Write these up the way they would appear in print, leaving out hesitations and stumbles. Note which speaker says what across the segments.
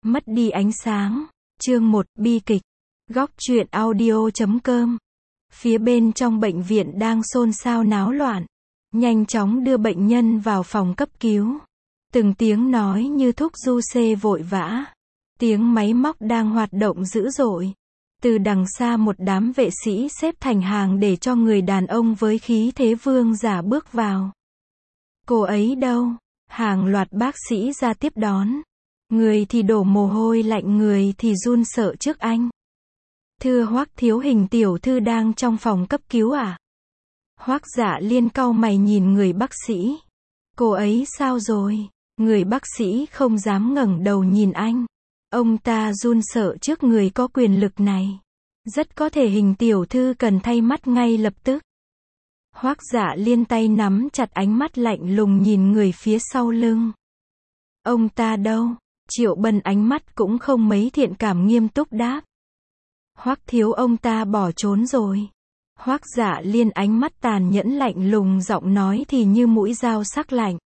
Speaker 1: Mất đi ánh sáng. Chương 1, bi kịch. Góc truyện audio.com. Phía bên trong bệnh viện đang xôn xao náo loạn. Nhanh chóng đưa bệnh nhân vào phòng cấp cứu. Từng tiếng nói như thúc du xê vội vã. Tiếng máy móc đang hoạt động dữ dội. Từ đằng xa một đám vệ sĩ xếp thành hàng để cho người đàn ông với khí thế vương giả bước vào. Cô ấy đâu? Hàng loạt bác sĩ ra tiếp đón. Người thì đổ mồ hôi lạnh, người thì run sợ trước anh. Thưa Hoắc thiếu, Hình tiểu thư đang trong phòng cấp cứu à? Hoắc Dạ Liên cau mày nhìn người bác sĩ. Cô ấy sao rồi? Người bác sĩ không dám ngẩng đầu nhìn anh. Ông ta run sợ trước người có quyền lực này. Rất có thể Hình tiểu thư cần thay mắt ngay lập tức. Hoắc Dạ Liên tay nắm chặt, ánh mắt lạnh lùng nhìn người phía sau lưng. Ông ta đâu? Triệu Bân ánh mắt cũng không mấy thiện cảm, nghiêm túc đáp. Hoắc thiếu, ông ta bỏ trốn rồi. Hoắc Dạ Liên ánh mắt tàn nhẫn lạnh lùng, giọng nói thì như mũi dao sắc lạnh.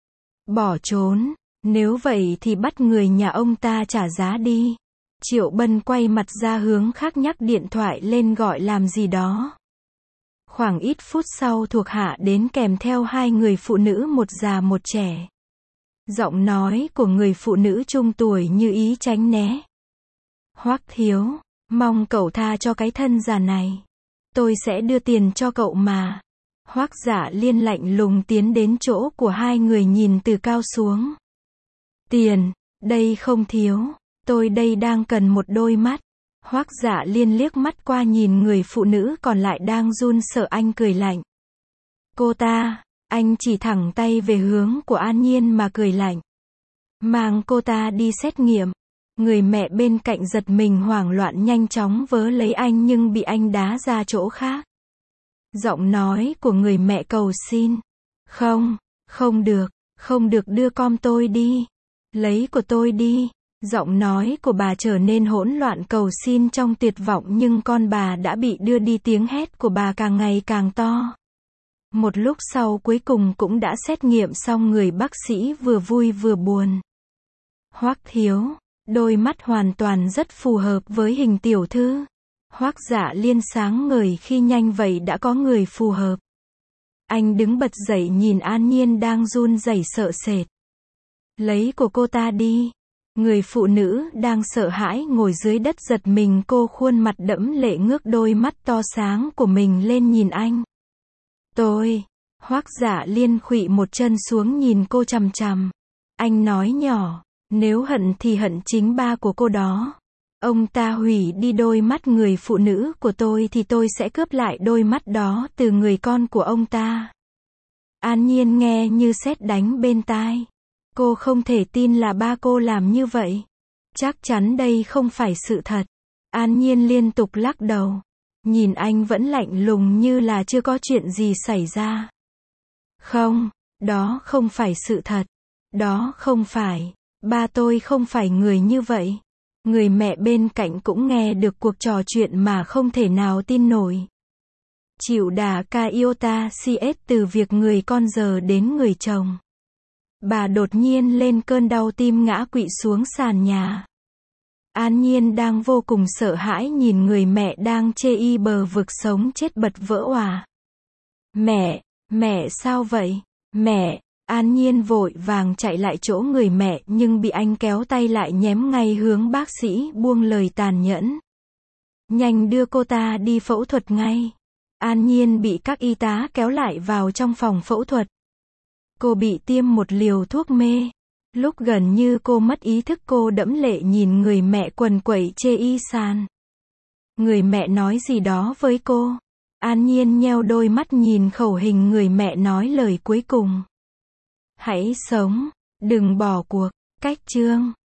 Speaker 1: Bỏ trốn? Nếu vậy thì bắt người nhà ông ta trả giá đi. Triệu Bân quay mặt ra hướng khác, nhắc điện thoại lên gọi làm gì đó. Khoảng ít phút sau thuộc hạ đến kèm theo hai người phụ nữ, một già một trẻ. Giọng nói của người phụ nữ trung tuổi như ý tránh né. Hoắc thiếu, mong cậu tha cho cái thân già này. Tôi sẽ đưa tiền cho cậu mà. Hoắc Dạ Liên lạnh lùng tiến đến chỗ của hai người, nhìn từ cao xuống. Tiền, đây không thiếu. Tôi đây đang cần một đôi mắt. Hoắc Dạ Liên liếc mắt qua nhìn người phụ nữ còn lại đang run sợ, anh cười lạnh. Cô ta, anh chỉ thẳng tay về hướng của An Nhiên mà cười lạnh. Mang cô ta đi xét nghiệm. Người mẹ bên cạnh giật mình hoảng loạn nhanh chóng vớ lấy anh nhưng bị anh đá ra chỗ khác. Giọng nói của người mẹ cầu xin. Không, không được, đưa con tôi đi. Lấy của tôi đi. Giọng nói của bà trở nên hỗn loạn cầu xin trong tuyệt vọng, nhưng con bà đã bị đưa đi, tiếng hét của bà càng ngày càng to. Một lúc sau cuối cùng cũng đã xét nghiệm xong, người bác sĩ vừa vui vừa buồn. Hoắc thiếu, đôi mắt hoàn toàn rất phù hợp với Hình tiểu thư. Hoắc Dạ Liên sáng ngời khi nhanh vậy đã có người phù hợp. Anh đứng bật dậy nhìn An Nhiên đang run rẩy sợ sệt. Lấy của cô ta đi. Người phụ nữ đang sợ hãi ngồi dưới đất giật mình, cô khuôn mặt đẫm lệ ngước đôi mắt to sáng của mình lên nhìn anh. Hoắc Dạ Liên khuỵu một chân xuống nhìn cô chằm chằm. Anh nói nhỏ, nếu hận thì hận chính ba của cô đó. Ông ta hủy đi đôi mắt người phụ nữ của tôi thì tôi sẽ cướp lại đôi mắt đó từ người con của ông ta. An Nhiên nghe như sét đánh bên tai. Cô không thể tin là ba cô làm như vậy. Chắc chắn đây không phải sự thật. An Nhiên liên tục lắc đầu. Nhìn anh vẫn lạnh lùng như là chưa có chuyện gì xảy ra. Không, đó không phải sự thật. Đó không phải. Ba tôi không phải người như vậy. Người mẹ bên cạnh cũng nghe được cuộc trò chuyện mà không thể nào tin nổi. Chịu đà ca iota cs từ việc người con giờ đến người chồng. Bà đột nhiên lên cơn đau tim ngã quỵ xuống sàn nhà. An Nhiên đang vô cùng sợ hãi nhìn người mẹ đang chê y bờ vực sống chết bật vỡ òa. Mẹ sao vậy? Mẹ! An Nhiên vội vàng chạy lại chỗ người mẹ nhưng bị anh kéo tay lại, nhém ngay hướng bác sĩ, buông lời tàn nhẫn. Nhanh đưa cô ta đi phẫu thuật ngay. An Nhiên bị các y tá kéo lại vào trong phòng phẫu thuật. Cô bị tiêm một liều thuốc mê. Lúc gần như cô mất ý thức, cô đẫm lệ nhìn người mẹ quằn quẩy chê y sàn. Người mẹ nói gì đó với cô. An Nhiên nheo đôi mắt nhìn khẩu hình người mẹ nói lời cuối cùng. Hãy sống, đừng bỏ cuộc. Cách chương